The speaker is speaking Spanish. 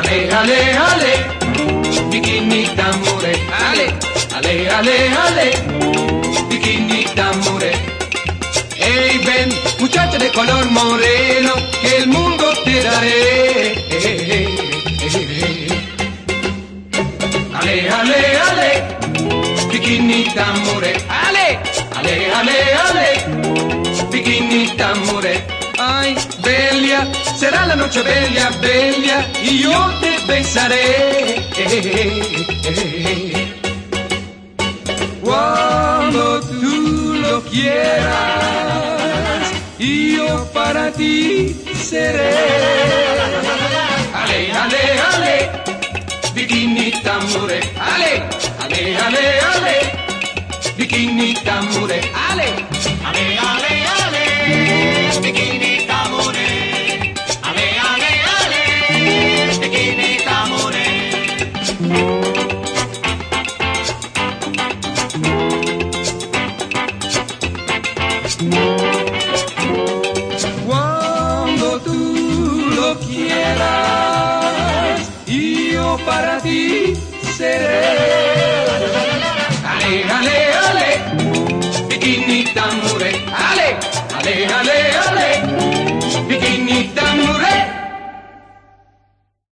Ale, ale, ale, bikini d'amore. Ale, ale, ale, ale, bikini d'amore. Hey, ven, muchacha de color moreno, que el mundo te daré. Ale, ale, ale, bikini d'amore. Ale, ale, ale, ale, bikini d'amore. Ay, bella, será la noche bella, bella, y yo te besaré. Cuando tú lo quieras, y yo para ti seré. Ale, ale, ale, bikini d'amore. Ale, ale, ale, ale, bikini d'amore. Ale, ale, ale, ale, bikini d'amore. Ale, ale, ale, bikini d'amore. Cuando tú lo quieras, y yo para ti seré.